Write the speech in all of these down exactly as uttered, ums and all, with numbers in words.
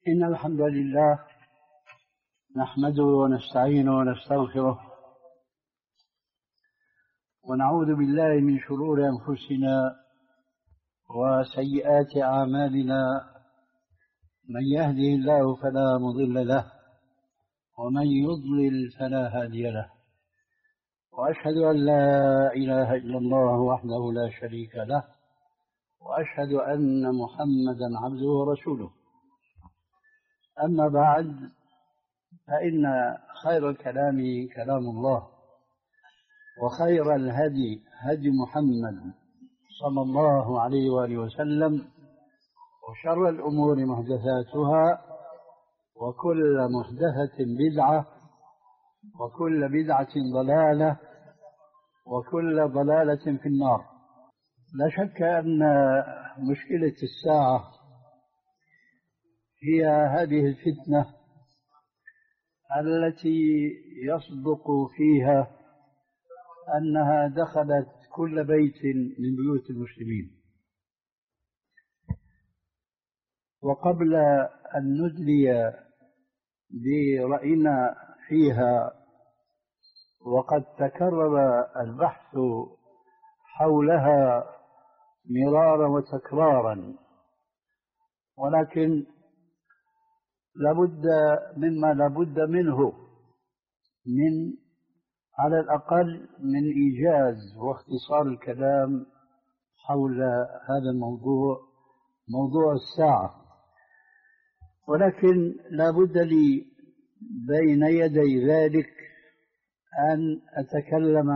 إن الحمد لله نحمده ونستعينه ونستغفره ونعوذ بالله من شرور أنفسنا وسيئات أعمالنا. من يهده الله فلا مضل له ومن يضلل فلا هادي له، وأشهد أن لا إله إلا الله وحده لا شريك له، وأشهد أن محمدا عبده ورسوله. أما بعد، فإن خير الكلام كلام الله، وخير الهدي هدي محمد صلى الله عليه وآله وسلم، وشر الأمور محدثاتها، وكل محدثة بدعة، وكل بدعة ضلالة، وكل ضلالة في النار. لا شك أن مشكلة الساعة هي هذه الفتنة التي يصدق فيها أنها دخلت كل بيت من بيوت المسلمين. وقبل أن ندلي برأينا فيها، وقد تكرر البحث حولها مرارا وتكرارا، ولكن لابد مما لابد منه من على الأقل من إيجاز واختصار الكلام حول هذا الموضوع، موضوع الساعة. ولكن لابد لي بين يدي ذلك أن أتكلم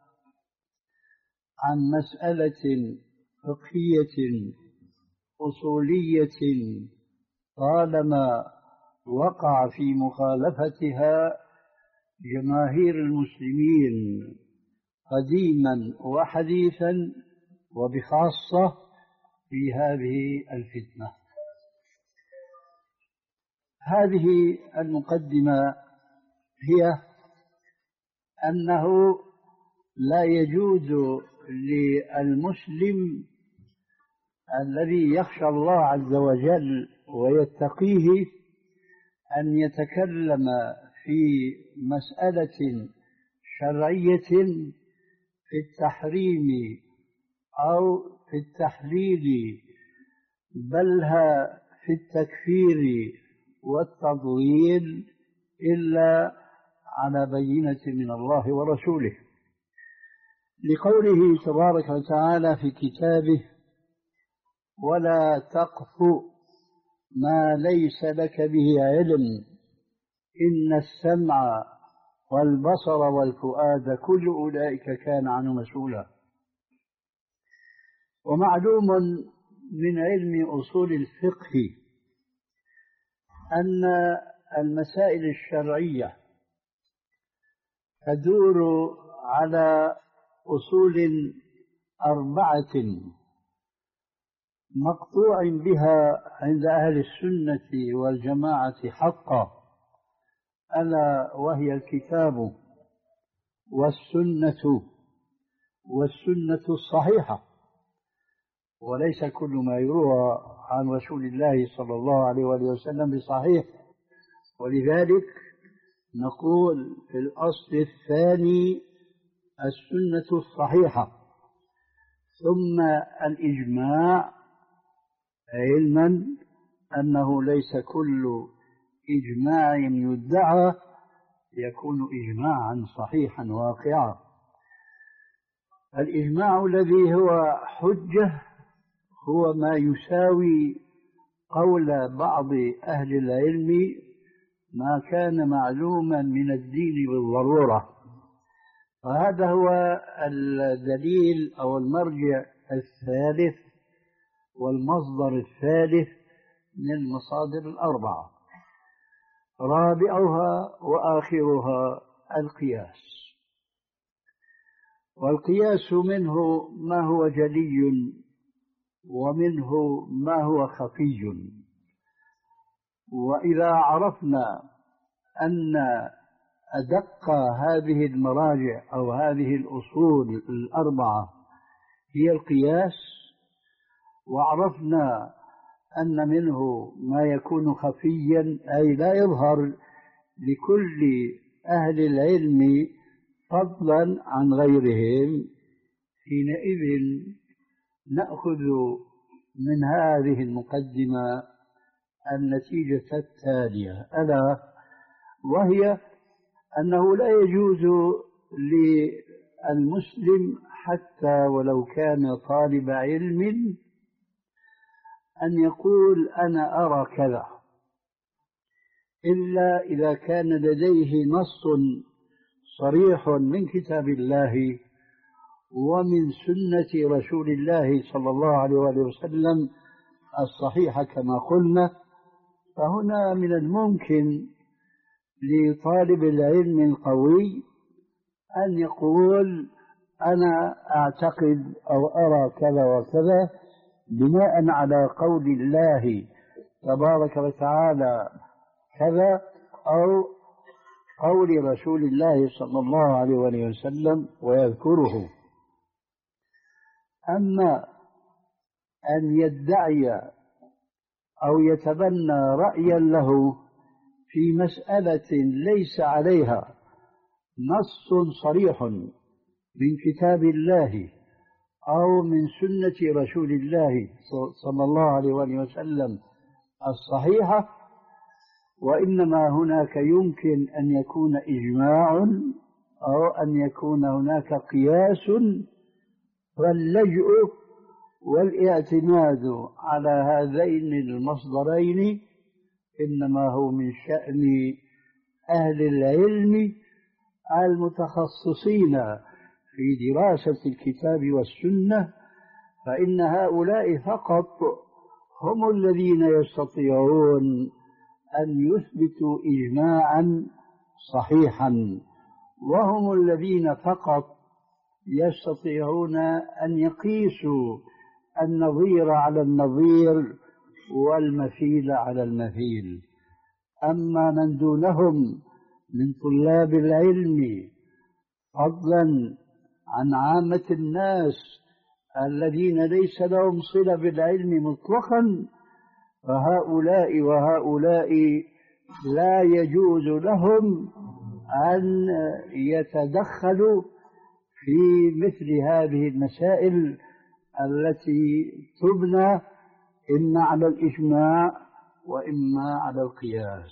عن مسألة فقهية أصولية طالما وقع في مخالفتها جماهير المسلمين قديما وحديثا، وبخاصة في هذه الفتنة. هذه المقدمة هي أنه لا يجوز للمسلم الذي يخشى الله عز وجل ويتقيه أن يتكلم في مسألة شرعية في التحريم أو في التحليل، بل في التكفير والتضليل، إلا على بينة من الله ورسوله، لقوله تبارك وتعالى في كتابه: ولا تقف ما ليس لك به علم إن السمع والبصر والفؤاد كل أولئك كان عنه مسؤولا. ومعلوم من علم أصول الفقه أن المسائل الشرعية تدور على أصول أربعة مقطوع بها عند أهل السنة والجماعة حقا، ألا وهي الكتاب والسنة والسنة الصحيحة. وليس كل ما يروى عن رسول الله صلى الله عليه وآله وسلم بصحيح، ولذلك نقول في الأصل الثاني السنة الصحيحة، ثم الإجماع، علما أنه ليس كل إجماع يدعى يكون إجماعا صحيحا واقعا. الإجماع الذي هو حجة هو ما يساوي قول بعض أهل العلم ما كان معلوما من الدين بالضرورة، فهذا هو الدليل أو المرجع الثالث والمصدر الثالث من المصادر الأربعة. رابعها وآخرها القياس، والقياس منه ما هو جلي ومنه ما هو خفي. وإذا عرفنا أن أدق هذه المراجع أو هذه الأصول الأربعة هي القياس، وعرفنا أن منه ما يكون خفيا أي لا يظهر لكل أهل العلم فضلا عن غيرهم، حينئذ نأخذ من هذه المقدمة النتيجة التالية، ألا وهي أنه لا يجوز للمسلم حتى ولو كان طالب علم أن يقول أنا أرى كذا، إلا إذا كان لديه نص صريح من كتاب الله ومن سنة رسول الله صلى الله عليه وسلم الصحيحة كما قلنا. فهنا من الممكن لطالب العلم القوي أن يقول أنا أعتقد أو أرى كذا وكذا بناء على قول الله تبارك وتعالى كذا، أو قول رسول الله صلى الله عليه وسلم ويذكره. أما أن يدعي أو يتبنى رأيا له في مسألة ليس عليها نص صريح من كتاب الله أو من سنة رسول الله صلى الله عليه وسلم الصحيحة، وإنما هناك يمكن أن يكون إجماع أو أن يكون هناك قياس، فاللجؤ والاعتماد على هذين المصدرين إنما هو من شأن أهل العلم المتخصصين في دراسة الكتاب والسنة، فإن هؤلاء فقط هم الذين يستطيعون أن يثبتوا إجماعا صحيحا، وهم الذين فقط يستطيعون أن يقيسوا النظير على النظير والمثيل على المثيل. أما من دونهم من طلاب العلم فضلا عن عامة الناس الذين ليس لهم صلة بالعلم مطلقا، فهؤلاء وهؤلاء لا يجوز لهم أن يتدخلوا في مثل هذه المسائل التي تبنى إما على الإجماع وإما على القياس.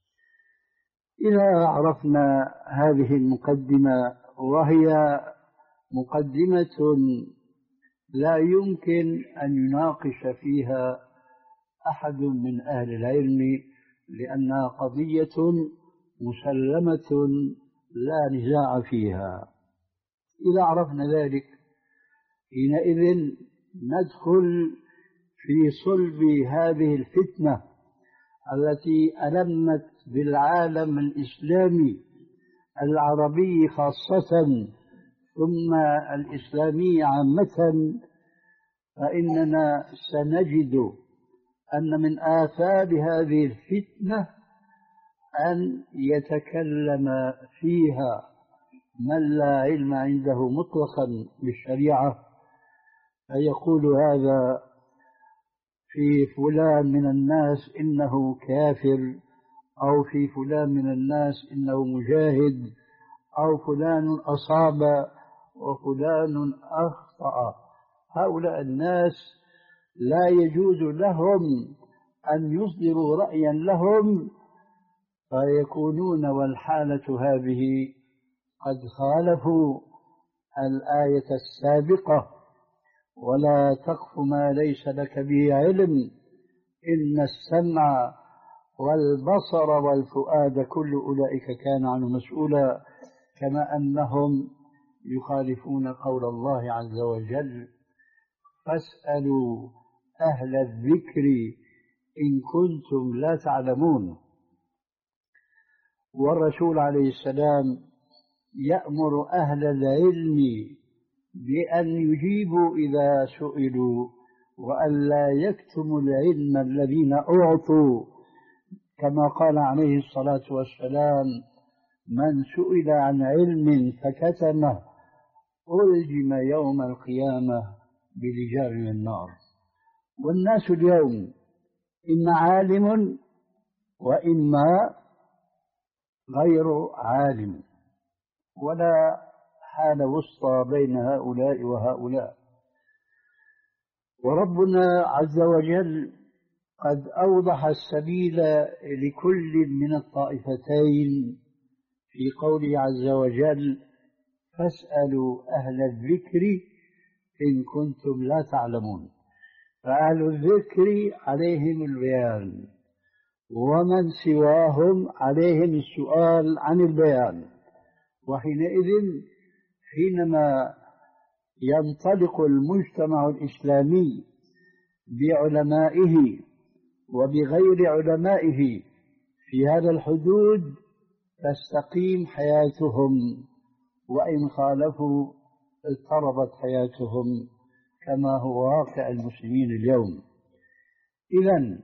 إذا عرفنا هذه المقدمة، وهي مقدمة لا يمكن أن يناقش فيها أحد من أهل العلم لأنها قضية مسلمة لا نزاع فيها، إذا عرفنا ذلك حينئذ ندخل في صلب هذه الفتنة التي ألمت بالعالم الإسلامي العربي خاصة ثم الإسلامي عامة. فإننا سنجد أن من آثار هذه الفتنة أن يتكلم فيها من لا علم عنده مطلقا بالشريعة، فيقول هذا في فلان من الناس إنه كافر، أو في فلان من الناس إنه مجاهد، أو فلان أصاب وفلان أخطأ. هؤلاء الناس لا يجوز لهم أن يصدروا رأيا لهم، فيكونون والحالة هذه قد خالفوا الآية السابقة: ولا تقف ما ليس لك به علم إن السمع والبصر والفؤاد كل أولئك كان عنه مسؤولا، كما أنهم يخالفون قول الله عز وجل: فاسألوا أهل الذكر إن كنتم لا تعلمون. والرسول عليه السلام يأمر أهل العلم بأن يجيبوا إذا سئلوا وأن لا يكتموا العلم الذين أعطوا، كما قال عليه الصلاة والسلام: من سئل عن علم فكتمه ألجم يوم القيامة بلجام النار. والناس اليوم إما عالم وإما غير عالم، ولا حال وسطى بين هؤلاء وهؤلاء. وربنا عز وجل قد أوضح السبيل لكل من الطائفتين في قوله عز وجل: فاسألوا أهل الذكر إن كنتم لا تعلمون. فأهل الذكر عليهم البيان، ومن سواهم عليهم السؤال عن البيان. وحينئذ حينما ينطلق المجتمع الإسلامي بعلمائه وبغير علمائه في هذا الحدود تستقيم حياتهم، وإن خالفوا اضطربت حياتهم كما هو واقع المسلمين اليوم. إذن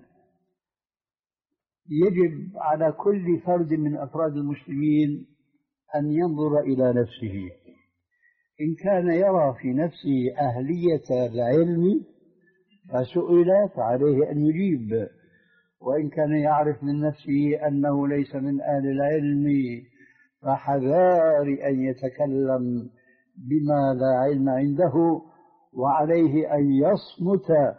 يجب على كل فرد من أفراد المسلمين أن ينظر إلى نفسه. إن كان يرى في نفسه أهلية العلم فسئل فعليه أن يجيب، وإن كان يعرف من نفسه أنه ليس من أهل العلم فحذار أن يتكلم بما لا علم عنده، وعليه أن يصمت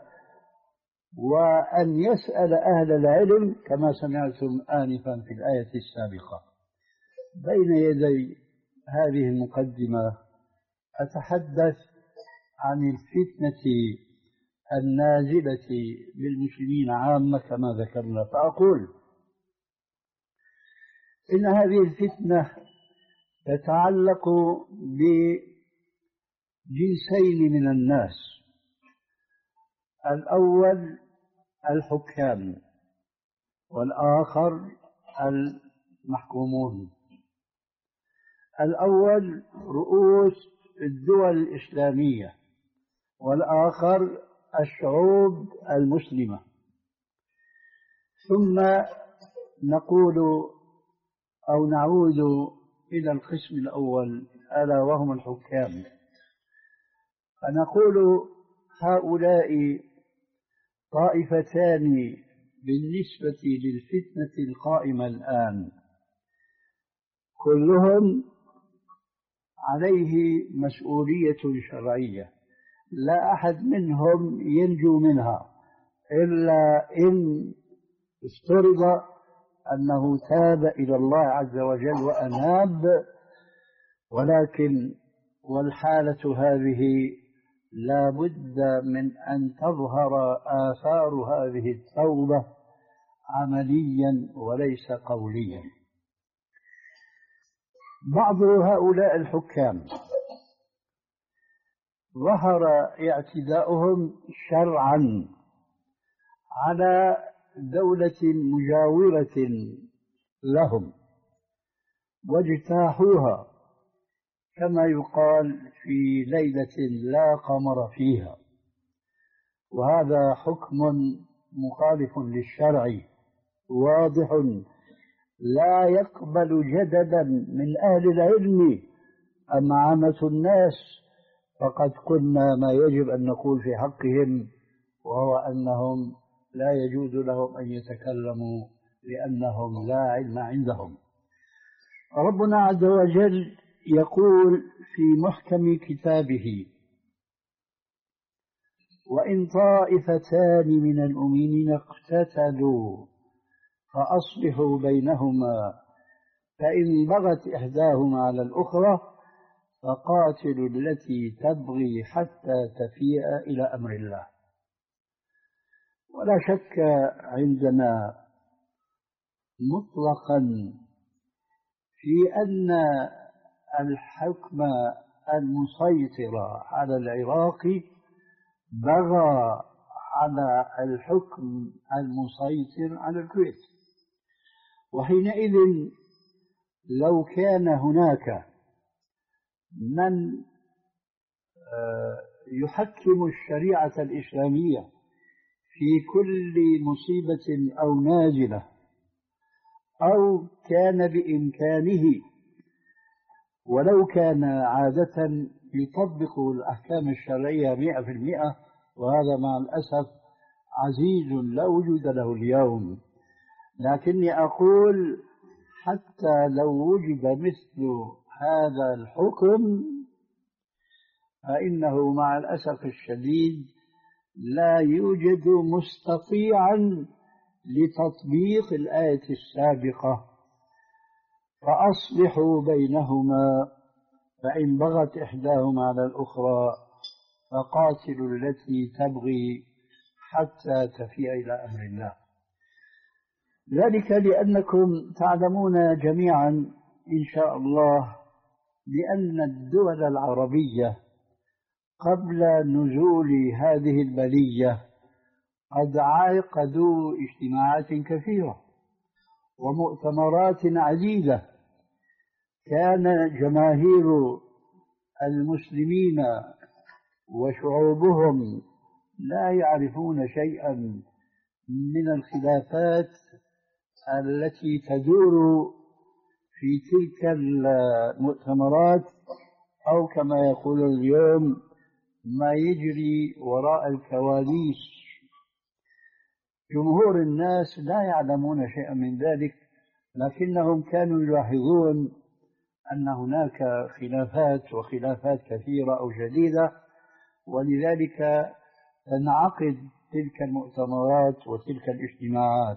وأن يسأل أهل العلم كما سمعتم آنفا في الآية السابقة. بين يدي هذه المقدمة أتحدث عن الفتنة النازلة بالمسلمين عامة كما ذكرنا، فأقول إن هذه الفتنة تتعلق بجنسين من الناس. الأول الحكام، والآخر المحكومون. الأول رؤوس الدول الإسلامية، والآخر الشعوب المسلمة. ثم نقول أو نعود إلى القسم الأول ألا وهم الحكام، فنقول هؤلاء طائفتان بالنسبة للفتنة القائمة الآن، كلهم عليه مسؤولية شرعية، لا أحد منهم ينجو منها إلا إن افترض أنه تاب إلى الله عز وجل وأناب. ولكن والحالة هذه لا بد من أن تظهر آثار هذه التوبة عمليا وليس قوليا. بعض هؤلاء الحكام ظهر اعتداؤهم شرعا على دولة مجاورة لهم واجتاحوها كما يقال في ليلة لا قمر فيها، وهذا حكم مخالف للشرع واضح لا يقبل جدلا من أهل العلم. أما عامة الناس فقد قلنا ما يجب أن نقول في حقهم، وهو أنهم لا يجوز لهم أن يتكلموا لأنهم لا علم عندهم. ربنا عز وجل يقول في محكم كتابه: وإن طائفتان من المؤمنين اقتتلوا فأصلحوا بينهما فإن بغت إحداهما على الأخرى فقاتلوا التي تبغي حتى تفيء إلى أمر الله. ولا شك عندنا مطلقا في أن الحكم المسيطر على العراق بغى على الحكم المسيطر على الكويت. وحينئذ لو كان هناك من يحكم الشريعة الإسلامية في كل مصيبة أو نازلة، أو كان بإمكانه ولو كان عادة يطبق الأحكام الشرعية مئة في المئة، وهذا مع الأسف عزيز لا وجود له اليوم، لكني أقول حتى لو وجد مثل هذا الحكم فإنه مع الأسف الشديد لا يوجد مستطيعا لتطبيق الآية السابقة، فأصلحوا بينهما فإن بغت إحداهما على الأخرى فقاتلوا التي تبغي حتى تفيء إلى أمر الله. ذلك لأنكم تعلمون جميعا إن شاء الله بأن الدول العربية قبل نزول هذه البلية قد عقدوا اجتماعات كثيرة ومؤتمرات عديدة، كان جماهير المسلمين وشعوبهم لا يعرفون شيئا من الخلافات التي تدور في تلك المؤتمرات، أو كما يقول اليوم ما يجري وراء الكواليس. جمهور الناس لا يعلمون شيئا من ذلك، لكنهم كانوا يلاحظون أن هناك خلافات وخلافات كثيرة أو جديدة، ولذلك تنعقد تلك المؤتمرات وتلك الاجتماعات.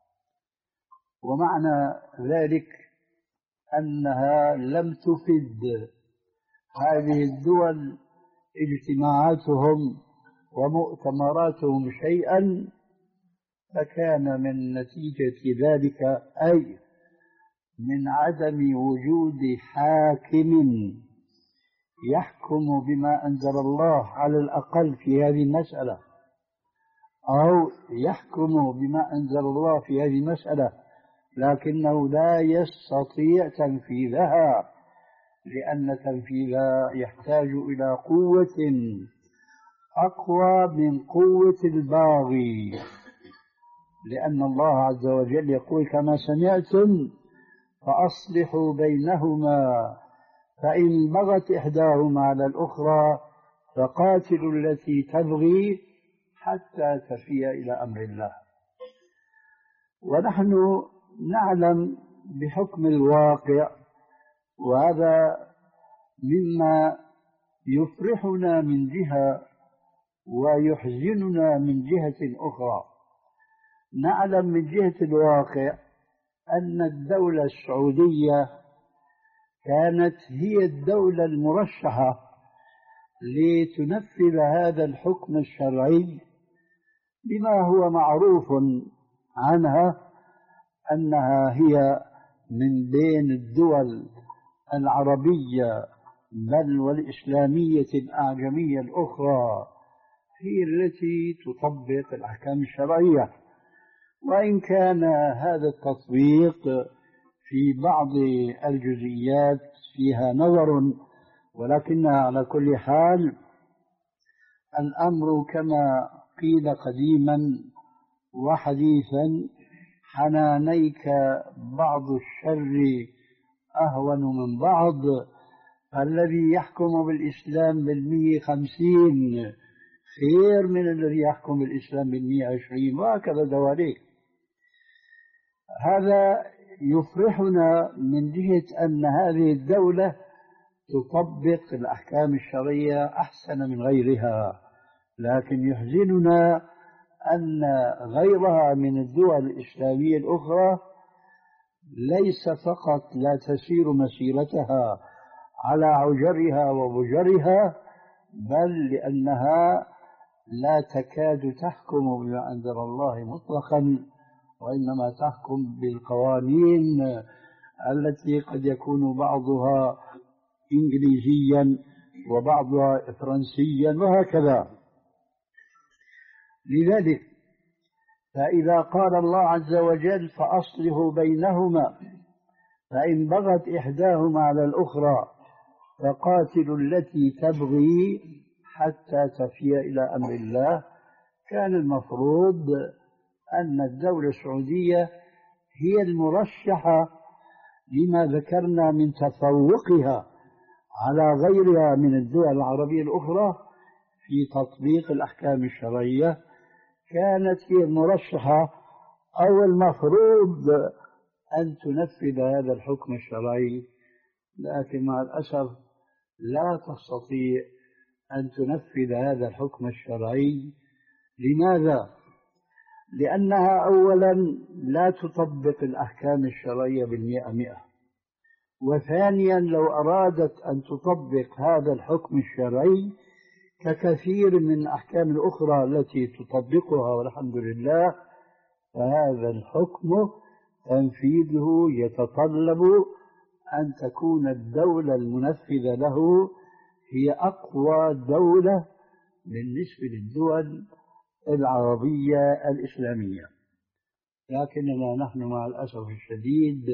ومعنى ذلك أنها لم تفد هذه الدول اجتماعاتهم ومؤتمراتهم شيئا، فكان من نتيجة ذلك أي من عدم وجود حاكم يحكم بما أنزل الله على الأقل في هذه المسألة، أو يحكم بما أنزل الله في هذه المسألة لكنه لا يستطيع تنفيذها، لأن تنفيذها يحتاج إلى قوة أقوى من قوة الباغي، لأن الله عز وجل يقول كما سمعتم فأصلحوا بينهما فإن بغت إحداهما على الأخرى فقاتلوا التي تبغي حتى تفيء إلى أمر الله. ونحن نعلم بحكم الواقع، وهذا مما يفرحنا من جهة ويحزننا من جهة أخرى. نعلم من جهة الواقع أن الدولة السعودية كانت هي الدولة المرشحة لتنفذ هذا الحكم الشرعي، بما هو معروف عنها أنها هي من بين الدول العربية بل والإسلامية الأعجمية الأخرى هي التي تطبق الأحكام الشرعية. وإن كان هذا التطبيق في بعض الجزئيات فيها نظر، ولكنها على كل حال الأمر كما قيل قديما وحديثا حنانيك بعض الشر أهون من بعض، فالذي يحكم بالإسلام بالمية خمسين خير من الذي يحكم بالإسلام بالمية عشرين، وهكذا دواليك. هذا يفرحنا من جهة أن هذه الدولة تطبق الأحكام الشرعية أحسن من غيرها، لكن يحزننا أن غيرها من الدول الإسلامية الأخرى ليس فقط لا تسير مسيرتها على عجرها وبجرها، بل لأنها لا تكاد تحكم بما أنزل الله مطلقا، وإنما تحكم بالقوانين التي قد يكون بعضها إنجليزيا وبعضها فرنسيا وهكذا. لذلك فإذا قال الله عز وجل فأصلحوا بينهما فإن بغت إحداهما على الأخرى فقاتلوا التي تبغي حتى تفيء إلى أمر الله، كان المفروض أن الدولة السعودية هي المرشحة لما ذكرنا من تفوقها على غيرها من الدول العربية الأخرى في تطبيق الأحكام الشرعية، كانت هي المرشحة أو المفروض أن تنفذ هذا الحكم الشرعي، لكن مع الأسف لا تستطيع أن تنفذ هذا الحكم الشرعي. لماذا؟ لأنها أولا لا تطبق الأحكام الشرعية بالمئة مئة، وثانيا لو أرادت أن تطبق هذا الحكم الشرعي ككثير من الأحكام الأخرى التي تطبقها والحمد لله، فهذا الحكم تنفيذه يتطلب أن تكون الدولة المنفذة له هي أقوى دولة بالنسبة للدول العربية الإسلامية. لكننا نحن مع الأسف الشديد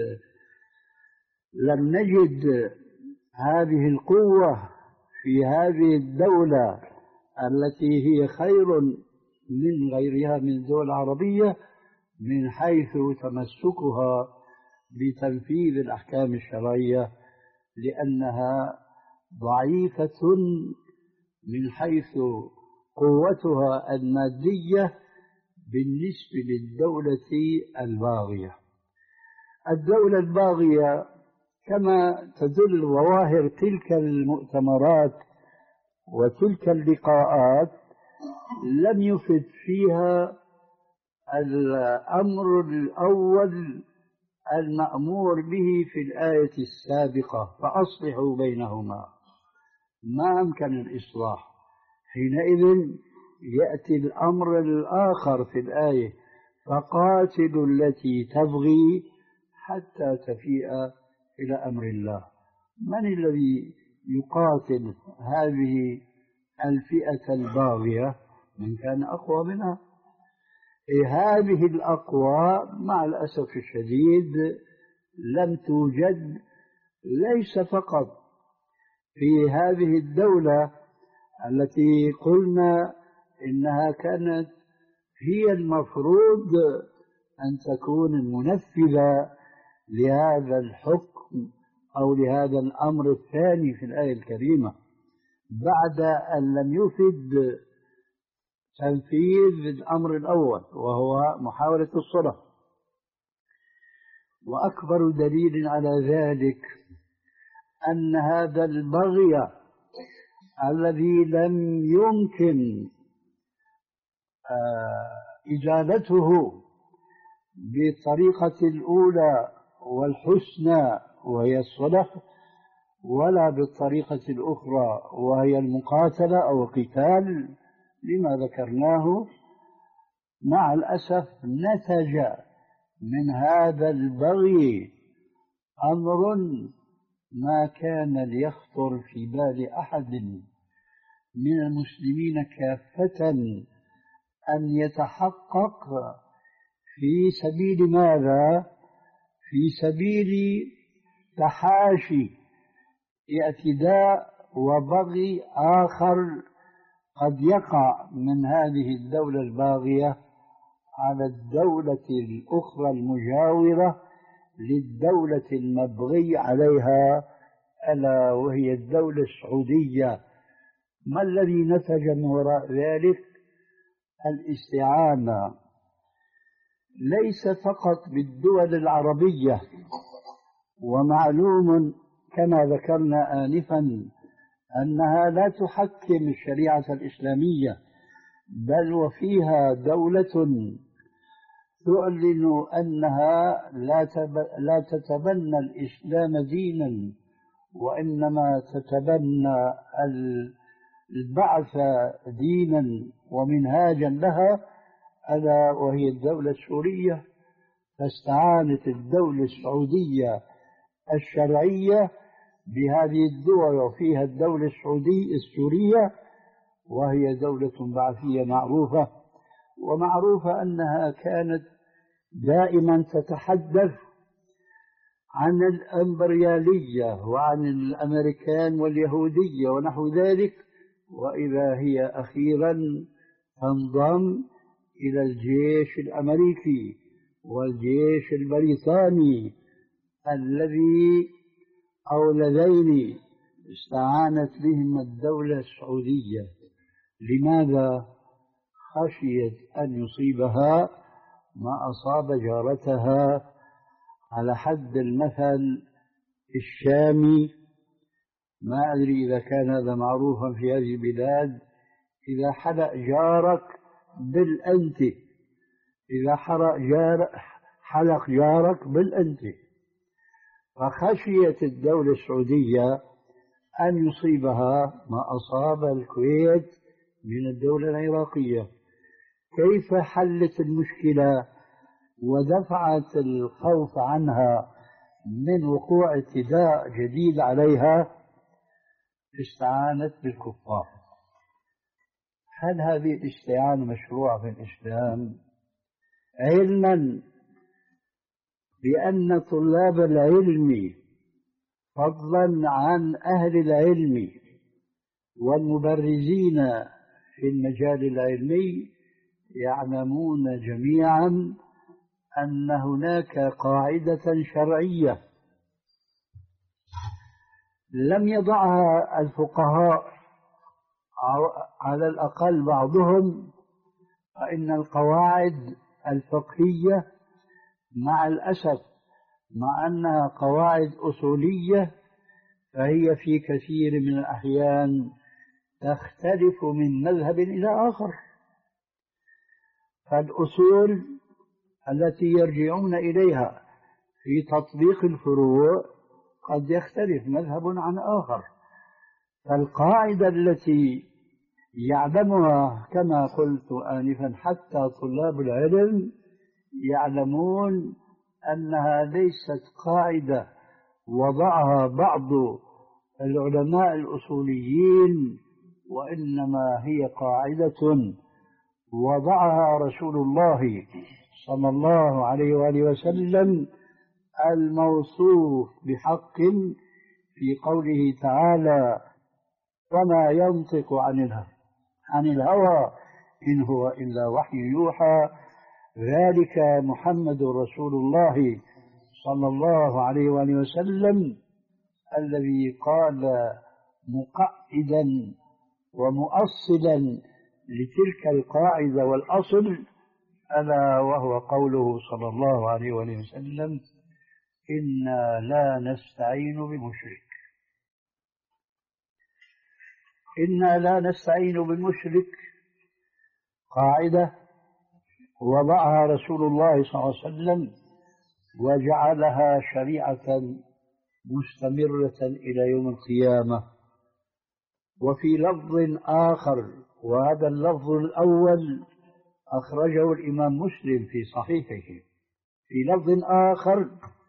لم نجد هذه القوة في هذه الدولة التي هي خير من غيرها من الدول العربية من حيث تمسكها بتنفيذ الأحكام الشرعية، لأنها ضعيفة من حيث قوتها المادية بالنسبة للدولة الباغية. الدولة الباغية كما تدل ظواهر تلك المؤتمرات وتلك اللقاءات لم يفد فيها الأمر الأول المأمور به في الآية السابقة، فأصلحوا بينهما. ما أمكن الإصلاح، حينئذ يأتي الأمر الآخر في الآية فقاتلوا التي تبغي حتى تفيء إلى أمر الله. من الذي يقاتل هذه الفئة الباغية؟ من كان أقوى منها. هذه الأقوى مع الأسف الشديد لم توجد، ليس فقط في هذه الدولة التي قلنا إنها كانت هي المفروض أن تكون المنفذة لهذا الحكم أو لهذا الأمر الثاني في الآية الكريمة، بعد أن لم يفد تنفيذ الأمر الأول وهو محاولة الصلح. وأكبر دليل على ذلك أن هذا البغي الذي لم يمكن إزالته بالطريقة الأولى والحسنى وهي الصلح، ولا بالطريقة الأخرى وهي المقاتلة أو القتال لما ذكرناه، مع الأسف نتج من هذا البغي أمر ما كان ليخطر في بال أحد من المسلمين كافة أن يتحقق. في سبيل ماذا؟ في سبيل تحاشي اعتداء وبغي آخر قد يقع من هذه الدولة الباغية على الدولة الأخرى المجاورة للدولة المبغي عليها، ألا وهي الدولة السعودية. ما الذي نتج من وراء ذلك؟ الاستعانة ليس فقط بالدول العربية، ومعلوم كما ذكرنا آنفا أنها لا تحكم الشريعة الإسلامية، بل وفيها دولة تعلن أنها لا لا تتبنى الإسلام دينا، وإنما تتبنى البعث دينا ومنهاجا لها، ألا وهي الدولة السورية. فاستعانت الدولة السعودية الشرعية بهذه الدول، وفيها الدولة السعودية السورية وهي دولة بعثية معروفة، ومعروفة أنها كانت دائما تتحدث عن الإمبريالية وعن الأمريكان واليهودية ونحو ذلك، وإذا هي أخيرا تنضم إلى الجيش الأمريكي والجيش البريطاني الذي أو اللذين استعانت بهم الدولة السعودية. لماذا؟ خشيت أن يصيبها ما أصاب جارتها، على حد المثل الشامي. ما أدري إذا كان هذا معروفا في هذه البلاد: إذا حلق جارك بالأنت، إذا حلق, جار حلق جارك بالأنت. فخشيت الدولة السعودية أن يصيبها ما أصاب الكويت من الدولة العراقية. كيف حلت المشكلة ودفعت الخوف عنها من وقوع اعتداء جديد عليها؟ استعانت بالكفار. هل هذه الاستعانة مشروعة في الإسلام؟ علما بأن طلاب العلم فضلا عن أهل العلم والمبرزين في المجال العلمي يعلمون جميعا أن هناك قاعدة شرعية لم يضعها الفقهاء على الأقل بعضهم، فإن القواعد الفقهية مع الأسف مع أنها قواعد أصولية فهي في كثير من الأحيان تختلف من مذهب إلى آخر. فالأصول التي يرجعون إليها في تطبيق الفروع قد يختلف مذهب عن آخر. فالقاعدة التي يعلمها كما قلت آنفا حتى طلاب العلم يعلمون أنها ليست قاعدة وضعها بعض العلماء الأصوليين، وإنما هي قاعدة وضعها رسول الله صلى الله عليه وآله وسلم الموصوف بحق في قوله تعالى: وما ينطق عن الهوى عن الهوى إن هو إلا وحي يوحى، ذلك محمد رسول الله صلى الله عليه وآله وسلم الذي قال مقعدا ومؤصلا لتلك القاعدة والأصل، ألا وهو قوله صلى الله عليه وآله وسلم: إنا لا نستعين بمشرك. إنا لا نستعين بالمشرك قاعدة وضعها رسول الله صلى الله عليه وسلم وجعلها شريعة مستمرة إلى يوم القيامة. وفي لفظ آخر، وهذا اللفظ الأول أخرجه الإمام مسلم في صحيحه، في لفظ آخر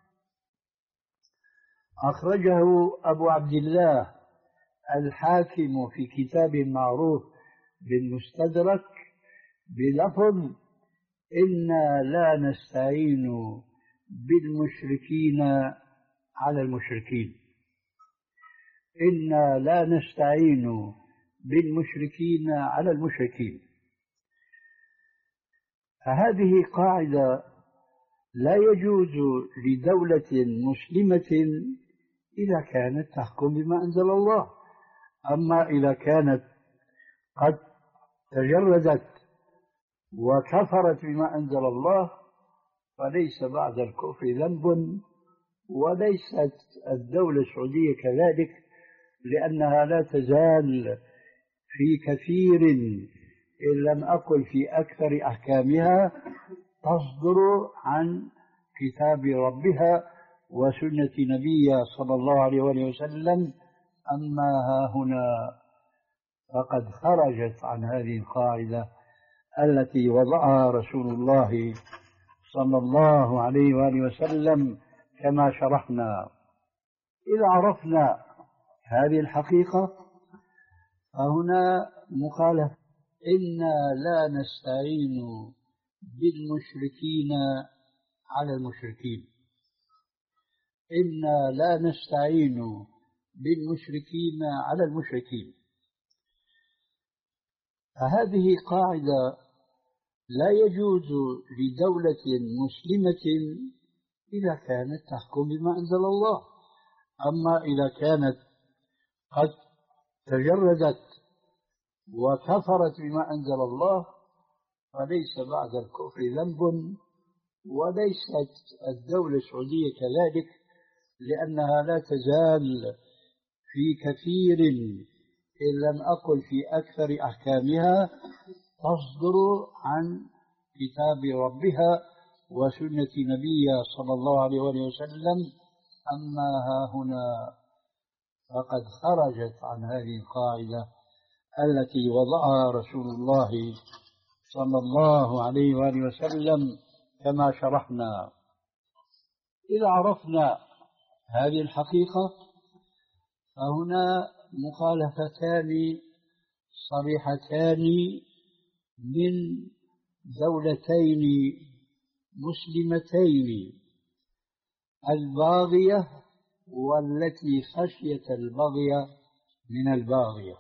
أخرجه أبو عبد الله الحاكم في كتاب معروف بالمستدرك بلفظ: إنا لا نستعين بالمشركين على المشركين. إنا لا نستعين بالمشركين على المشركين. فهذه قاعدة لا يجوز لدولة مسلمة إذا كانت تحكم بما أنزل الله. أما إذا كانت قد تجردت وكفرت بما أنزل الله فليس بعد الكفر ذنب، وليست الدولة السعودية كذلك، لأنها لا تزال في كثير إن لم أقل في أكثر أحكامها تصدر عن كتاب ربها وسنة نبيها صلى الله عليه وسلم. أما ها هنا فقد خرجت عن هذه القاعدة التي وضعها رسول الله صلى الله عليه وآله وسلم كما شرحنا. إذا عرفنا هذه الحقيقة فهنا مخالفة. إنا لا نستعين بالمشركين على المشركين. إنا لا نستعين بالمشركين على المشركين. فهذه قاعدة لا يجوز لدولة مسلمة إذا كانت تحكم بما أنزل الله. أما إذا كانت قد تجردت وكفرت بما أنزل الله وليس بعد الكفر ذنب، وليست الدولة السعودية كذلك، لأنها لا تزال في كثير إن لم أقل في أكثر أحكامها تصدر عن كتاب ربها وسنة نبيها صلى الله عليه وسلم. أما ها هنا فقد خرجت عن هذه القاعدة التي وضعها رسول الله صلى الله عليه وآله وسلم كما شرحنا. إذا عرفنا هذه الحقيقة فهنا مخالفتان صريحتان من دولتين مسلمتين، الباغية والتي خشيت البغي من الباغية،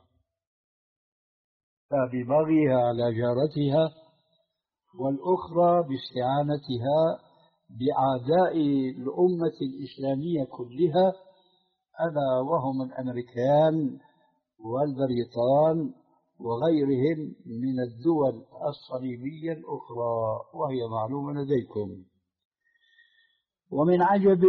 فببغيها على جارتها، والأخرى باستعانتها بأعداء الأمة الإسلامية كلها، ألا وهم الأمريكان والبريطان وغيرهم من الدول الصليبية الأخرى، وهي معلومة لديكم. ومن عجب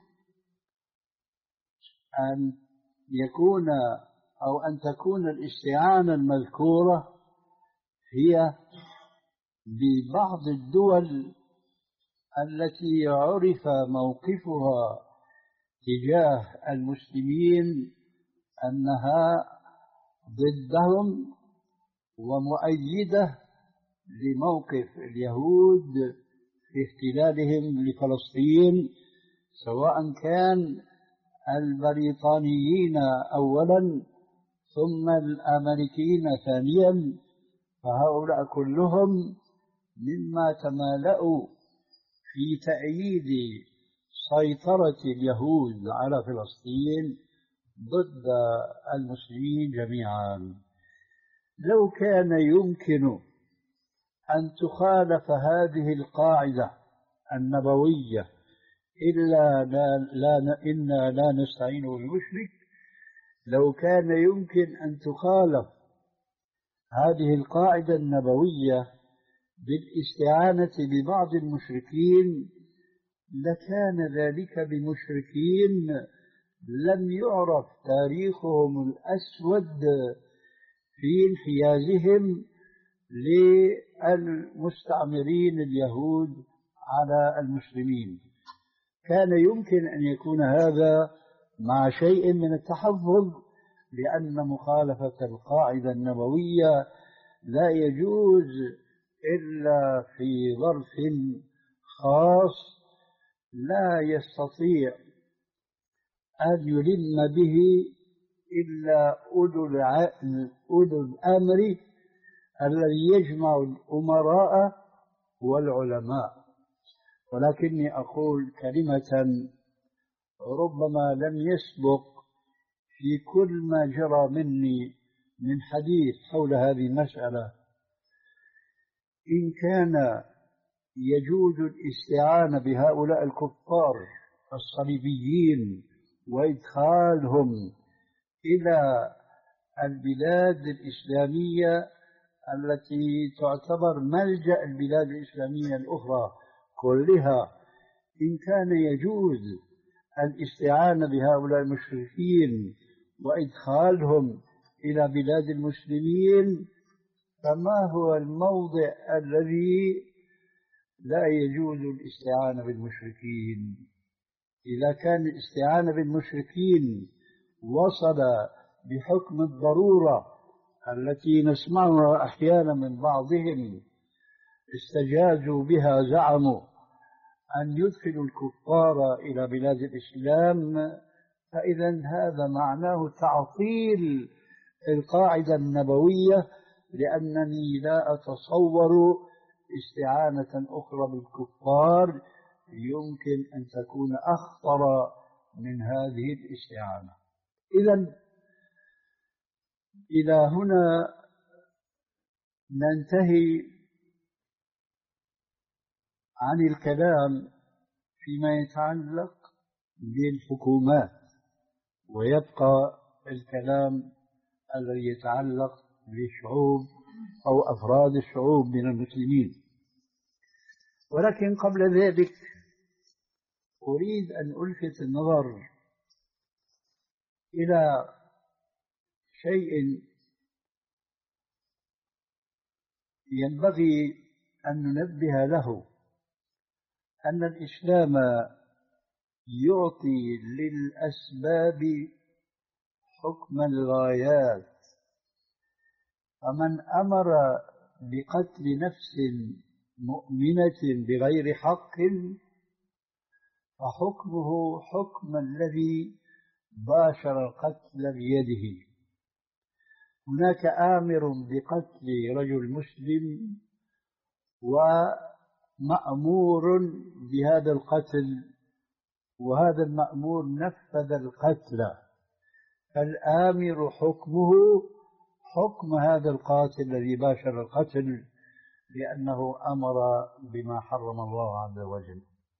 أن يكون أو أن تكون الاستعانة المذكورة هي ببعض الدول التي عرف موقفها تجاه المسلمين أنها ضدهم ومؤيدة لموقف اليهود في احتلالهم لفلسطين، سواء كان البريطانيين أولا ثم الأمريكيين ثانيا، فهؤلاء كلهم مما تمالأوا في تأييد سيطرة اليهود على فلسطين ضد المسلمين جميعا. لو كان يمكن أن تخالف هذه القاعدة النبوية إلا لا, لا, إنا لا نستعين بالمشرك، لو كان يمكن أن تخالف هذه القاعدة النبوية بالاستعانة ببعض المشركين لكان ذلك بمشركين لم يعرف تاريخهم الأسود في انحيازهم للمستعمرين اليهود على المسلمين. كان يمكن أن يكون هذا مع شيء من التحفظ، لأن مخالفة القاعدة النبوية لا يجوز إلا في ظرف خاص لا يستطيع أن يلم به إلا أولو الأمر الذي يجمع الأمراء والعلماء. ولكني أقول كلمة ربما لم يسبق في كل ما جرى مني من حديث حول هذه المسألة. إن كان يجوز الاستعانة بهؤلاء الكفار الصليبيين وإدخالهم إلى البلاد الإسلامية التي تعتبر ملجأ البلاد الإسلامية الأخرى كلها، إن كان يجوز الاستعانة بهؤلاء المشركين وإدخالهم إلى بلاد المسلمين، فما هو الموضع الذي لا يجوز الاستعانة بالمشركين؟ إذا كان الاستعانة بالمشركين وصل بحكم الضرورة التي نسمعها أحيانا من بعضهم استجازوا بها، زعموا أن يدخلوا الكفار إلى بلاد الإسلام، فإذا هذا معناه تعطيل القاعدة النبوية، لأنني لا أتصور استعانة أخرى بالكفار يمكن أن تكون أخطر من هذه الاستعانة. إذن إلى هنا ننتهي عن الكلام فيما يتعلق بالحكومات، ويبقى الكلام الذي يتعلق بالشعوب أو أفراد الشعوب من المسلمين. ولكن قبل ذلك أريد أن ألفت النظر إلى شيء ينبغي أن ننبه له، أن الإسلام يعطي للأسباب حكم الغايات، فمن أمر بقتل نفس مؤمنة بغير حق فحكمه حكم الذي باشر القتل بيده. هناك آمر بقتل رجل مسلم ومأمور بهذا القتل، وهذا المأمور نفذ القتل، فالآمر حكمه حكم هذا القاتل الذي باشر القتل، لأنه أمر بما حرم الله عز وجل.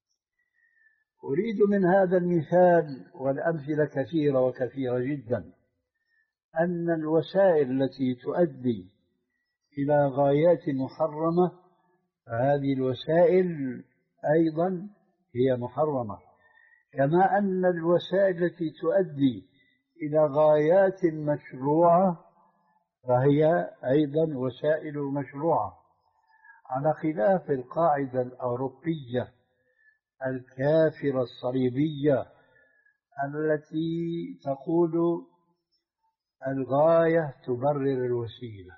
أريد من هذا المثال، والأمثلة كثيرة وكثيرة جدا، أن الوسائل التي تؤدي إلى غايات محرمة هذه الوسائل أيضا هي محرمة، كما أن الوسائل التي تؤدي إلى غايات مشروعة فهي أيضا وسائل مشروعة، على خلاف القاعدة الأوروبية الكافرة الصليبية التي تقول الغاية تبرر الوسيلة.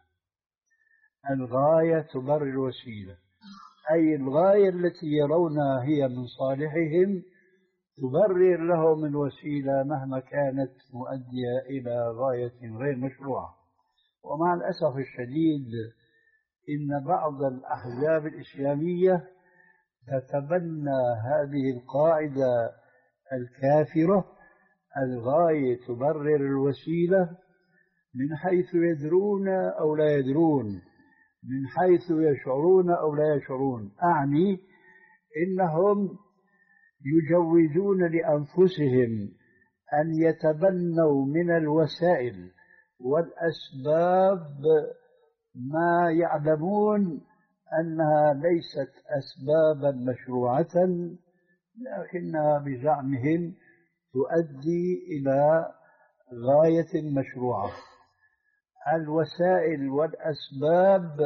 الغاية تبرر الوسيلة، أي الغاية التي يرونها هي من صالحهم تبرر لهم الوسيلة مهما كانت مؤدية إلى غاية غير مشروعة. ومع الأسف الشديد إن بعض الأحزاب الإسلامية تتبنى هذه القاعدة الكافرة، الغاية تبرر الوسيلة، من حيث يدرون أو لا يدرون، من حيث يشعرون أو لا يشعرون. أعني إنهم يجوزون لأنفسهم أن يتبنوا من الوسائل والأسباب ما يعلمون أنها ليست أسبابا مشروعة، لكنها بزعمهم تؤدي إلى غاية مشروعة. الوسائل والأسباب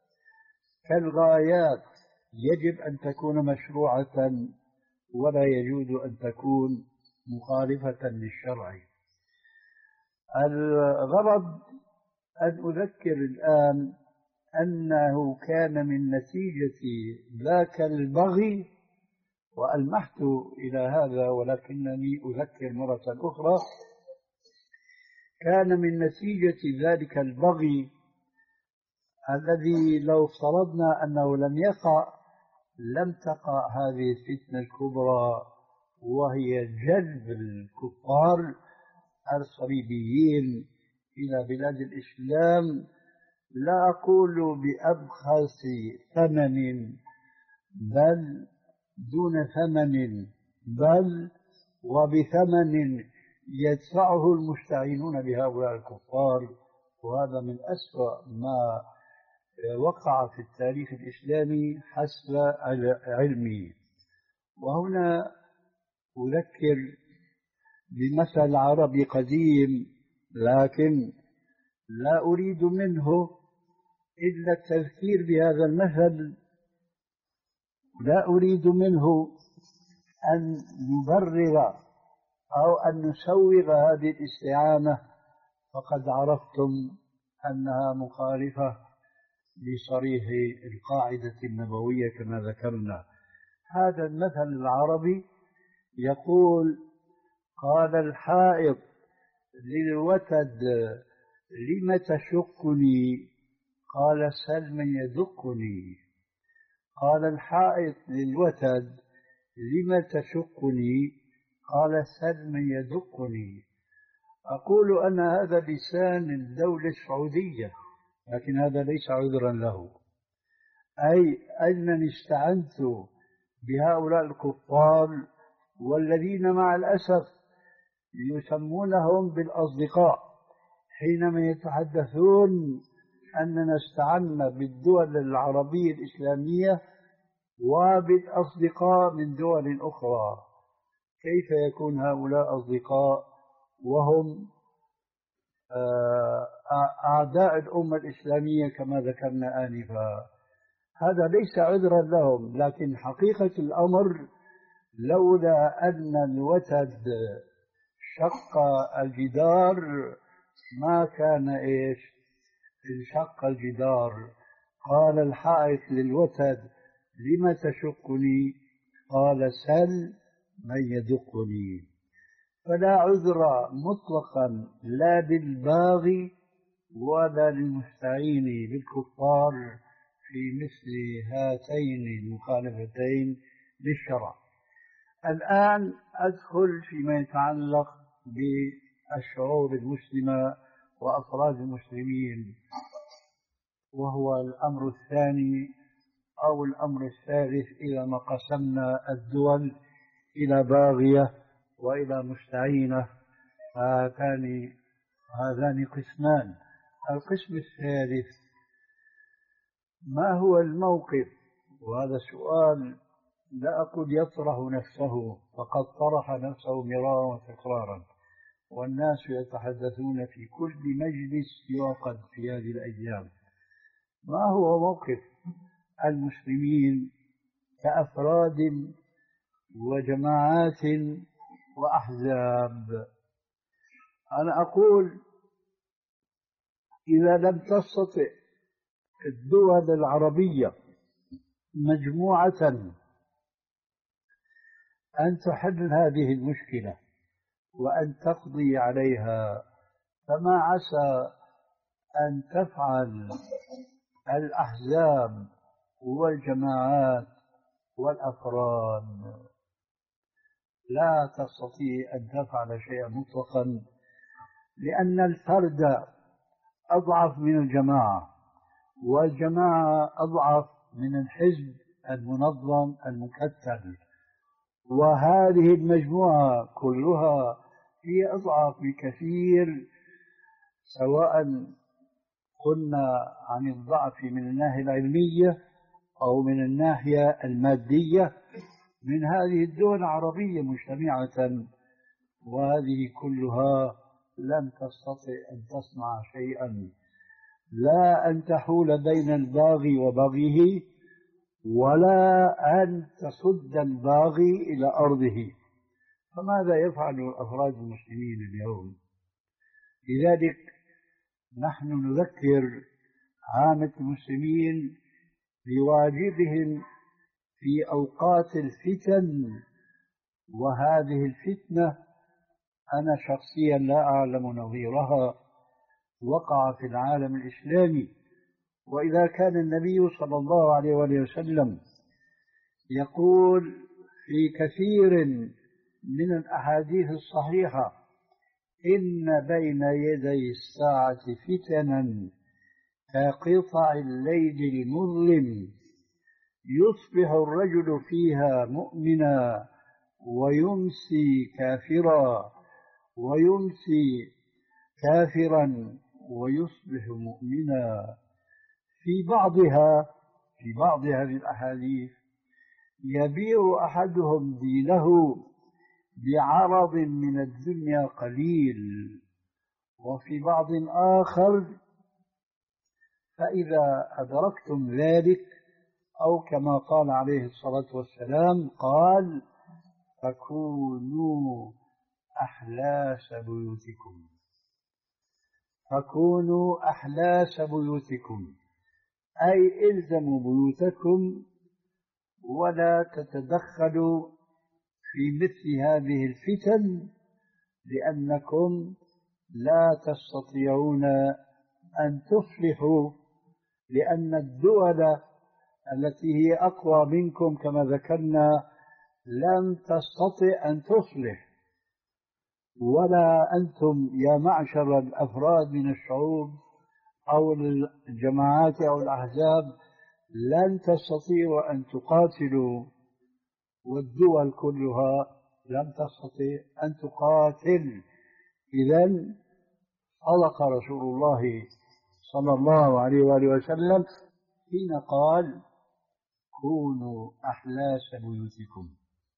كالغايات يجب أن تكون مشروعة ولا يجوز أن تكون مخالفة للشرع. الغرض أن أذكر الآن أنه كان من نتيجة ذاك البغي، وألمحت إلى هذا ولكنني أذكر مرة أخرى، كان من نتيجة ذلك البغي الذي لو افترضنا أنه لم يقع لم تقع هذه الفتنة الكبرى، وهي جلب الكفار الصليبيين إلى بلاد الإسلام، لا أقول بأبخس ثمن بل دون ثمن، بل وبثمن يدفعه المستعينون بهؤلاء الكفار. وهذا من أسوأ ما وقع في التاريخ الإسلامي حسب علمي. وهنا أذكر بمثل عربي قديم، لكن لا أريد منه إلا التذكير بهذا المثل، لا أريد منه أن نبرر أو أن نسوغ هذه الاستعانة، فقد عرفتم أنها مخالفة لصريح القاعدة النبوية كما ذكرنا. هذا المثل العربي يقول: قال الحائط للوتد لم تشقني؟ قال سل من يدقني. قال الحائط للوتد لم تشقني؟ قال سل من يدقني. أقول أن هذا لسان الدولة السعودية، لكن هذا ليس عذرا له، أي أنني استعنت بهؤلاء الكفار والذين مع الأسف يسمونهم بالأصدقاء حينما يتحدثون أننا استعنا بالدول العربية الإسلامية وبالأصدقاء من دول أخرى. كيف يكون هؤلاء أصدقاء وهم أعداء الأمة الإسلامية كما ذكرنا آنفا؟ هذا ليس عذرا لهم، لكن حقيقة الأمر لولا أن الوتد شق الجدار ما كان إيش؟ انشق الجدار. قال الحائط للوتد: لم تشقني؟ قال: سل من يدقني. فلا عذر مطلقا لا للباغي ولا للمستعين بالكفار في مثل هاتين المخالفتين للشرع. الآن أدخل فيما يتعلق بالشعوب المسلمة وأفراد المسلمين، وهو الأمر الثاني أو الأمر الثالث إذا ما قسمنا الدول إلى باغية وإلى مستعينة. هذان هذان قسمان. القسم الثالث: ما هو الموقف؟ وهذا سؤال لا أقول يطرح نفسه، فقد طرح نفسه مرارا وتكرارا، والناس يتحدثون في كل مجلس يعقد في هذه الأيام. ما هو موقف المسلمين كأفراد وجماعات وأحزاب؟ أنا أقول إذا لم تستطع الدول العربية مجموعة أن تحل هذه المشكلة وأن تقضي عليها، فما عسى أن تفعل الأحزاب والجماعات والأفراد؟ لا تستطيع أن تفعل شيئا مطلقا، لأن الفرد أضعف من الجماعة، والجماعة أضعف من الحزب المنظم المكتل، وهذه المجموعة كلها هي أضعف بكثير، سواء قلنا عن الضعف من الناحية العلمية أو من الناحية المادية من هذه الدول العربية مجتمعة، وهذه كلها لم تستطع أن تصنع شيئا، لا أن تحول بين الباغي وبغيه، ولا أن تصد الباغي إلى أرضه. فماذا يفعل أفراد المسلمين اليوم؟ لذلك نحن نذكر عامة المسلمين بواجبهم في أوقات الفتن، وهذه الفتنة أنا شخصيا لا أعلم نظيرها وقع في العالم الإسلامي. وإذا كان النبي صلى الله عليه وسلم يقول في كثير من الأحاديث الصحيحة: إن بين يدي الساعة فتنا كقطع الليل المظلم يصبح الرجل فيها مؤمنا ويمسي كافرا، ويمسي كافرا ويصبح مؤمنا. في بعضها في بعض هذه الأحاديث يبيع أحدهم دينه بعرض من الدنيا قليل، وفي بعض آخر فإذا أدركتم ذلك، أو كما قال عليه الصلاة والسلام قال: فكونوا أحلاس بيوتكم، فكونوا أحلاس بيوتكم، أي إلزموا بيوتكم ولا تتدخلوا في مثل هذه الفتن، لأنكم لا تستطيعون أن تصلحوا، لأن الدول التي هي أقوى منكم كما ذكرنا لم تستطع أن تصلح، ولا أنتم يا معشر الأفراد من الشعوب أو الجماعات أو الأحزاب لن تستطيعوا أن تقاتلوا، والدول كلها لم تستطع أن تقاتل. إذن صدق رسول الله صلى الله عليه وآله وسلم حين قال: كونوا أحلاس بيوتكم.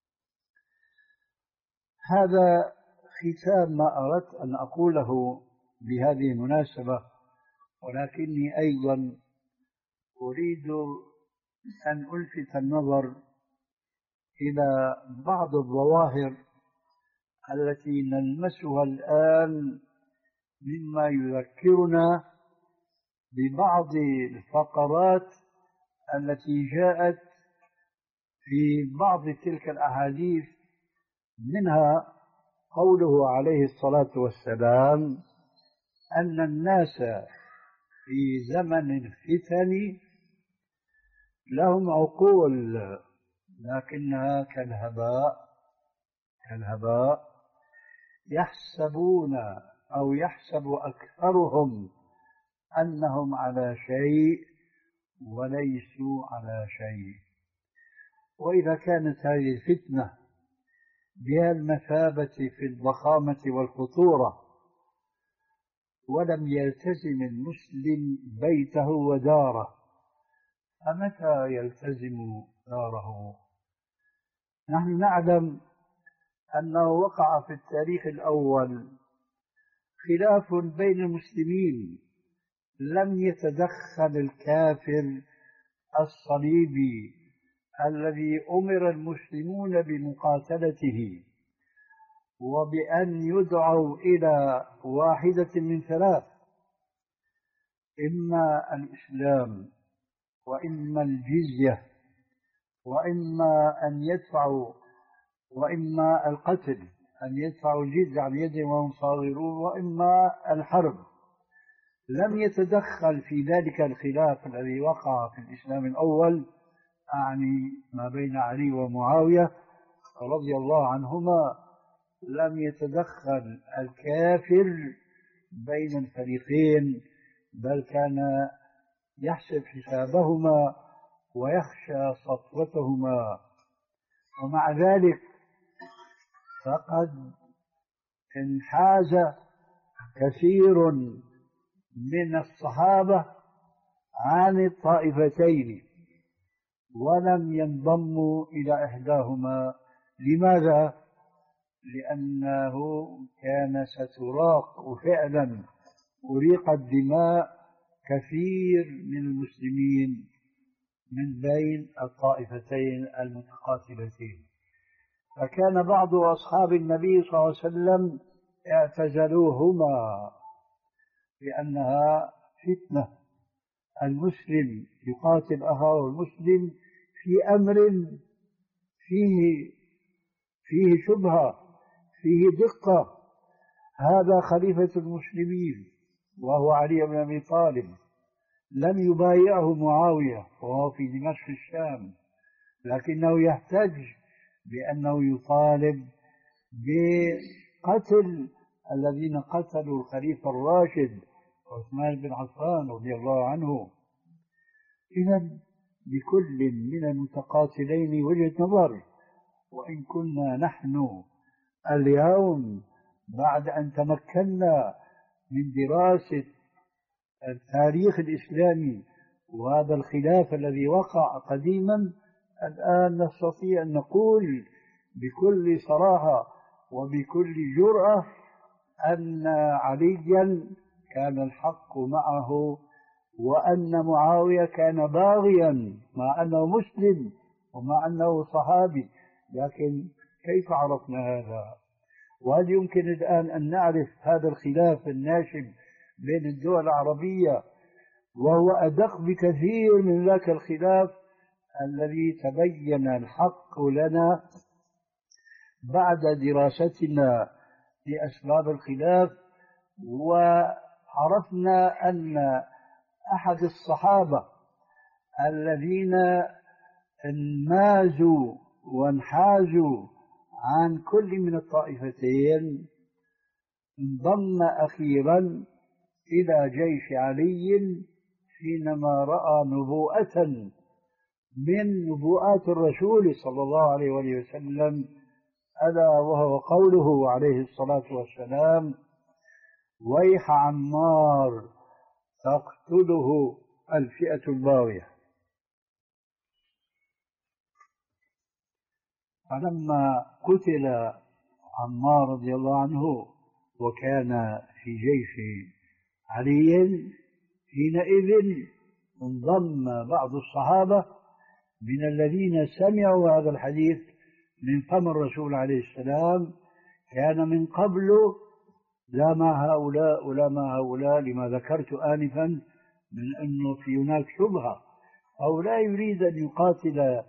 هذا ختام ما أردت أن أقوله بهذه المناسبة، ولكني أيضا أريد أن ألفت النظر إلى بعض الظواهر التي نلمسها الآن مما يذكرنا ببعض الفقرات التي جاءت في بعض تلك الأحاديث، منها قوله عليه الصلاة والسلام أن الناس في زمن الفتن لهم عقول لكنها كالهباء كالهباء يحسبون أو يحسب أكثرهم أنهم على شيء وليسوا على شيء. وإذا كانت هذه الفتنة بها المثابة في الضخامة والخطورة ولم يلتزم المسلم بيته وداره، فمتى يلتزم داره؟ نحن نعلم أنه وقع في التاريخ الأول خلاف بين المسلمين، لم يتدخل الكافر الصليبي الذي أمر المسلمون بمقاتلته وبأن يدعوا إلى واحدة من ثلاث: إما الإسلام، وإما الجزية، وإما أن يدفعوا وإما القتل، أن يدفعوا الجزية عن يدهم وهم صاغرون، وإما الحرب. لم يتدخل في ذلك الخلاف الذي وقع في الإسلام الأول، أعني ما بين علي ومعاوية رضي الله عنهما، لم يتدخل الكافر بين الفريقين، بل كان يحسب حسابهما ويخشى سطوتهما. ومع ذلك فقد انحاز كثير من الصحابة عن الطائفتين ولم ينضموا إلى إحداهما. لماذا؟ لأنه كان ستراق، وفعلا أريقت دماء كثير من المسلمين من بين الطائفتين المتقاتلتين. فكان بعض أصحاب النبي صلى الله عليه وسلم اعتزلوهما لأنها فتنة. المسلم يقاتل أخاه المسلم في أمر فيه فيه شبهة، فيه دقة. هذا خليفة المسلمين وهو علي بن أبي طالب، لم يبايعه معاوية وهو في دمشق الشام، لكنه يحتج بأنه يطالب بقتل الذين قتلوا الخليفة الراشد عثمان بن عفان رضي الله عنه. إذن لكل من المتقاتلين وجهة نظر، وإن كنا نحن اليوم بعد أن تمكنا من دراسة التاريخ الإسلامي وهذا الخلاف الذي وقع قديما، الآن نستطيع أن نقول بكل صراحة وبكل جرأة أن عليا كان الحق معه، وأن معاوية كان باغيا مع أنه مسلم ومع أنه صحابي. لكن كيف عرفنا هذا؟ وهل يمكن الآن أن نعرف هذا الخلاف الناشب بين الدول العربية وهو أدق بكثير من ذاك الخلاف الذي تبين الحق لنا بعد دراستنا لأسباب الخلاف؟ وعرفنا أن أحد الصحابة الذين انمازوا وانحازوا عن كل من الطائفتين انضم أخيرا إلى جيش علي حينما رأى نبوءة من نبوءات الرسول صلى الله عليه وسلم، ألا وهو قوله عليه الصلاة والسلام: ويح عمار تقتله الفئة الباغية. فلما قتل عمار رضي الله عنه وكان في جيش علي، حينئذ انضم بعض الصحابة من الذين سمعوا هذا الحديث من فم الرسول عليه السلام، كان من قبل لا ما هؤلاء ولا ما هؤلاء، لما ذكرت آنفا من أنه في هناك شبهة أو لا يريد أن يقاتل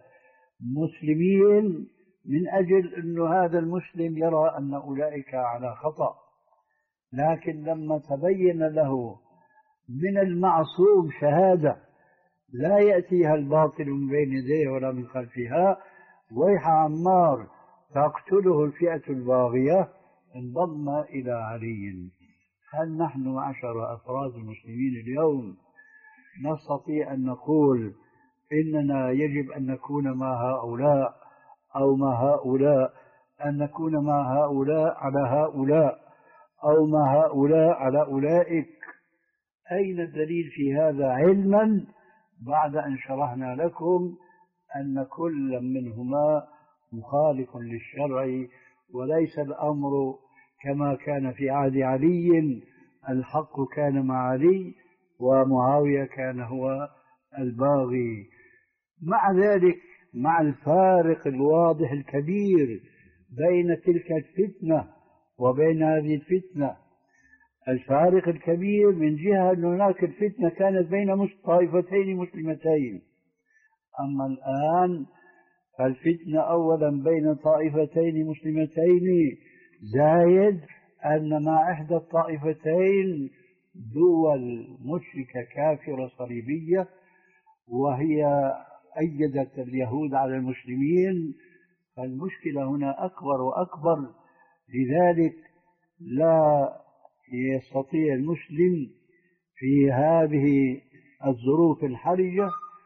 مسلمين من أجل أن هذا المسلم يرى أن أولئك على خطأ، لكن لما تبين له من المعصوم شهادة لا يأتيها الباطل من بين يديه ولا من خلفها، ويح عمار تقتله الفئة الباغية، انضم إلى علي. هل نحن معشر أفراد المسلمين اليوم نستطيع أن نقول إننا يجب أن نكون مع هؤلاء أو مع هؤلاء، أن نكون مع هؤلاء على هؤلاء أو مع هؤلاء على أولئك؟ أين الدليل في هذا، علما بعد أن شرحنا لكم أن كل منهما مخالف للشرع، وليس الأمر كما كان في عهد علي، الحق كان مع علي ومعاوية كان هو الباغي. مع ذلك، مع الفارق الواضح الكبير بين تلك الفتنة وبين هذه الفتنة، الفارق الكبير من جهة أن هناك الفتنة كانت بين طائفتين مسلمتين، أما الآن فالفتنة أولا بين طائفتين مسلمتين، زايد أن مع إحدى الطائفتين دول مشركة كافرة صليبية، وهي أيدت اليهود على المسلمين، فالمشكلة هنا أكبر وأكبر. لذلك لا يستطيع المسلم في هذه الظروف الحرجة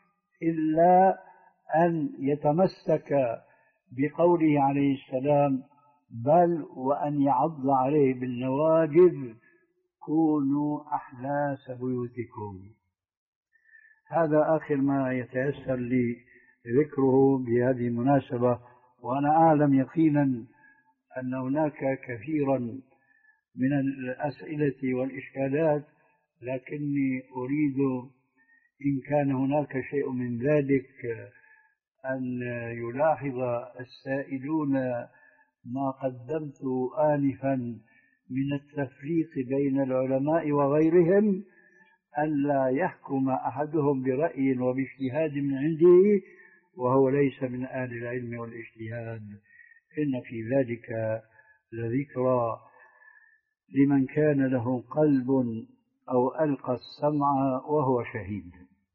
إلا أن يتمسك بقوله عليه السلام: بل وأن يعض عليه بالنواجذ، كونوا أحلاس بيوتكم. هذا آخر ما يتيسر لي ذكره بهذه المناسبة، وأنا أعلم يقينا أن هناك كثيرا من الأسئلة والإشكالات، لكني أريد إن كان هناك شيء من ذلك أن يلاحظ السائلون ما قدمت آنفا من التفريق بين العلماء وغيرهم، ألا يحكم أحدهم برأي وباجتهاد من عنده وهو ليس من أهل العلم والاجتهاد، إن في ذلك لذكرى لمن كان له قلب أو ألقى السمع وهو شهيد.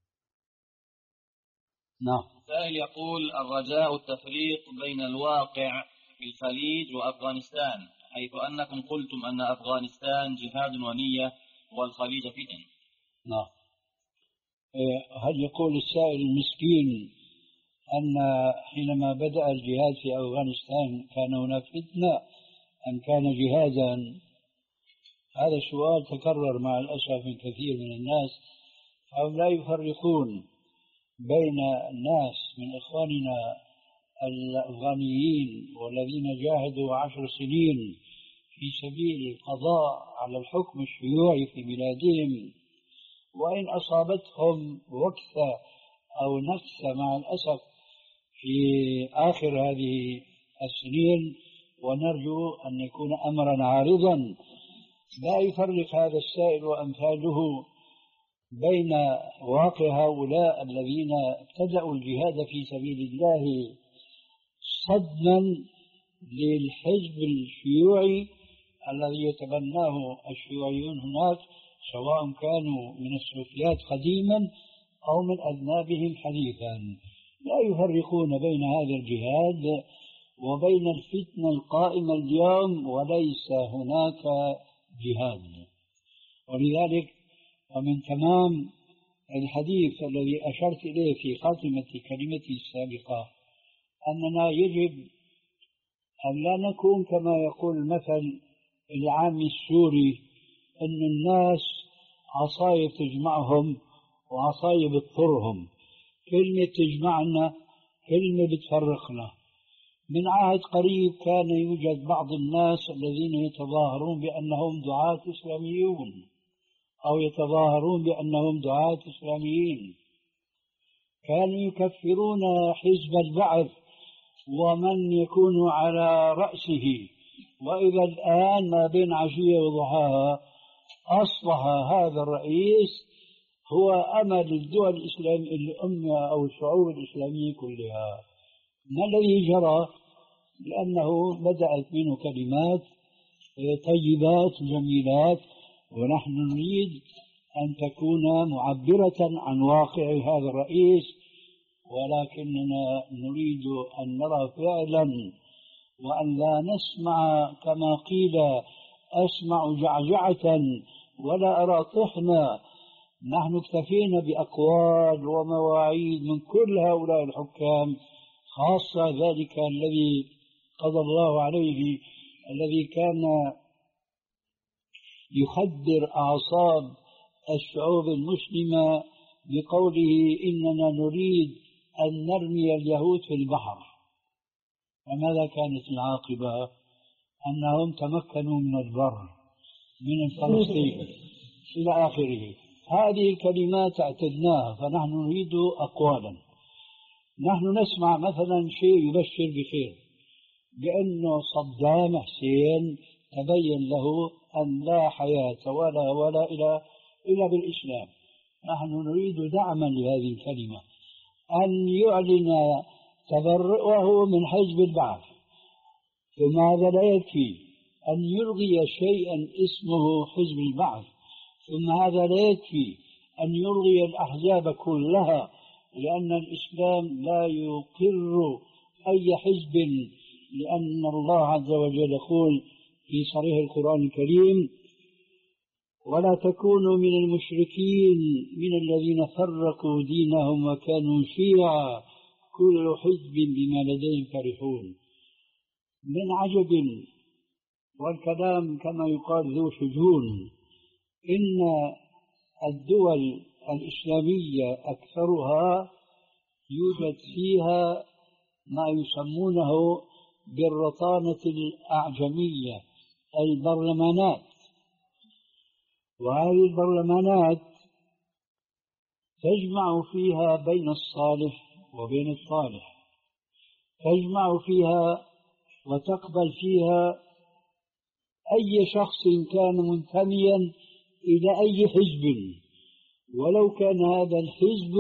نعم. سائل يقول: الرجاء التفريق بين الواقع في الخليج وأفغانستان، حيث أنكم قلتم أن أفغانستان جهاد ونية والخليج فتن. نعم. هل يقول السائل المسكين أن حينما بدأ الجهاد في أفغانستان كان هناك فتنة أم كان جهادا؟ هذا السؤال تكرر مع الأسف من كثير من الناس، فهم لا يفرقون بين الناس من إخواننا الأفغانيين والذين جاهدوا عشر سنين في سبيل القضاء على الحكم الشيوعي في بلادهم، وإن أصابتهم وكسة أو نكسة مع الأسف في آخر هذه السنين، ونرجو أن يكون أمرا عارضا. لا يفرق هذا السائل وأمثاله بين واقع هؤلاء الذين ابتدأوا الجهاد في سبيل الله صدما للحزب الشيوعي الذي يتبناه الشيوعيون هناك، سواء كانوا من السوفيات قديما أو من أذنابهم حديثا. لا يفرقون بين هذا الجهاد وبين الفتنة القائمة اليوم، وليس هناك جهاد. ولذلك ومن تمام الحديث الذي أشرت إليه في خاتمة كلمتي السابقة أننا يجب أن لا نكون كما يقول المثل العامي السوري أن الناس عصاية تجمعهم وعصاية بتضرهم، كلمة تجمعنا كلمة بتفرقنا. من عهد قريب كان يوجد بعض الناس الذين يتظاهرون بأنهم دعاة إسلاميون أو يتظاهرون بأنهم دعاة إسلاميين، كانوا يكفرون حزب البعث ومن يكون على رأسه، وإذا الآن ما بين عشية وضحاها أصبح هذا الرئيس هو أمل الدول الإسلامية الأمة أو الشعوب الإسلامية كلها. ما الذي جرى؟ لأنه بدأت منه كلمات طيبات جميلات، ونحن نريد أن تكون معبرة عن واقع هذا الرئيس، ولكننا نريد أن نرى فعلا وأن لا نسمع كما قيل أسمع جعجعة ولا أرى طحنا. نحن اكتفينا بأقوال ومواعيد من كل هؤلاء الحكام، خاصة ذلك الذي قضى الله عليه الذي كان يخدر أعصاب الشعوب المسلمة بقوله إننا نريد أن نرمي اليهود في البحر. وماذا كانت العاقبة؟ أنهم تمكنوا من البر من فلسطين إلى آخره. هذه الكلمات اعتدناها، فنحن نريد أقوالا. نحن نسمع مثلا شيء يبشر بخير، بأنه صدام حسين تبين له أن لا حياة ولا ولا إلى إلا بالإسلام. نحن نريد دعما لهذه الكلمة، أن يعلن تبرؤه من حزب البعث. ثم هذا لا يكفي أن يلغي شيئا اسمه حزب البعث، ثم هذا لا يكفي أن يلغي الأحزاب كلها، لأن الإسلام لا يقر أي حزب، لأن الله عز وجل يقول في صريح القرآن الكريم: ولا تكونوا من المشركين من الذين فرقوا دينهم وكانوا شيعا كل حزب بما لديهم فرحون. من عجب، والكلام كما يقال ذو شجون، إن الدول الإسلامية أكثرها يوجد فيها ما يسمونه بالرطانة الأعجمية، البرلمانات. وهذه البرلمانات تجمع فيها بين الصالح وبين الصالح، تجمع فيها وتقبل فيها أي شخص كان منتميا إلى أي حزب، ولو كان هذا الحزب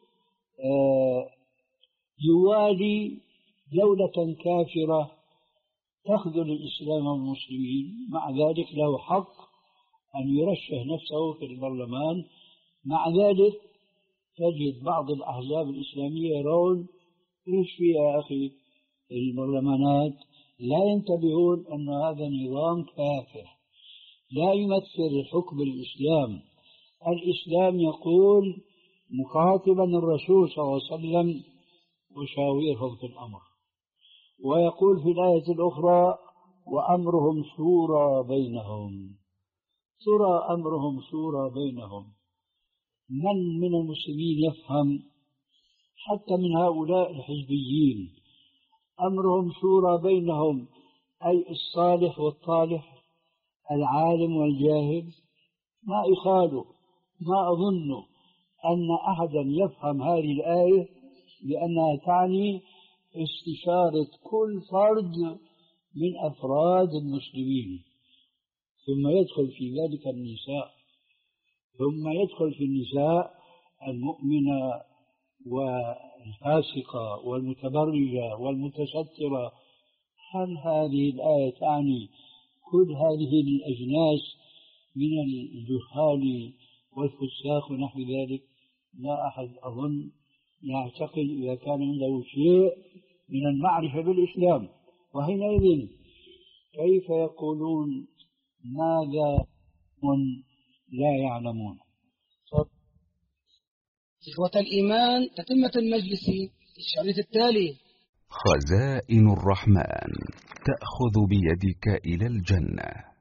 يوالي دولة كافرة تخذل الإسلام والمسلمين، مع ذلك له حق أن يرشح نفسه في البرلمان. مع ذلك تجد بعض الأحزاب الإسلامية يرون إيش في يا أخي البرلمانات، لا ينتبهون أن هذا نظام كافر لا يمثل حكم الإسلام. الإسلام يقول مخاطبا الرسول صلى الله عليه وسلم: وشاورهم في الأمر. ويقول في الآية الأخرى: وأمرهم شورى بينهم. شورى أمرهم شورى بينهم. من من المسلمين يفهم حتى من هؤلاء الحزبيين أمرهم شورى بينهم، أي الصالح والطالح، العالم والجاهل؟ ما يخالوا، ما أظن أن أحدا يفهم هذه الآية لأنها تعني استشارة كل فرد من أفراد المسلمين. ثم يدخل في ذلك النساء، ثم يدخل في النساء المؤمنة والفاسقة والمتبرجة والمتسترة. هل هذه الآية تعني كل هذه الأجناس من الجهال والفساق ونحو ذلك؟ لا أحد أظن يعتقد إذا كان عنده شيء من المعرفة بالإسلام. وحينئذ كيف يقولون ماذا هم لا يعلمون؟ إخوة الإيمان، تتمة المجلس الشريط التالي: خزائن الرحمن تأخذ بيدك إلى الجنة.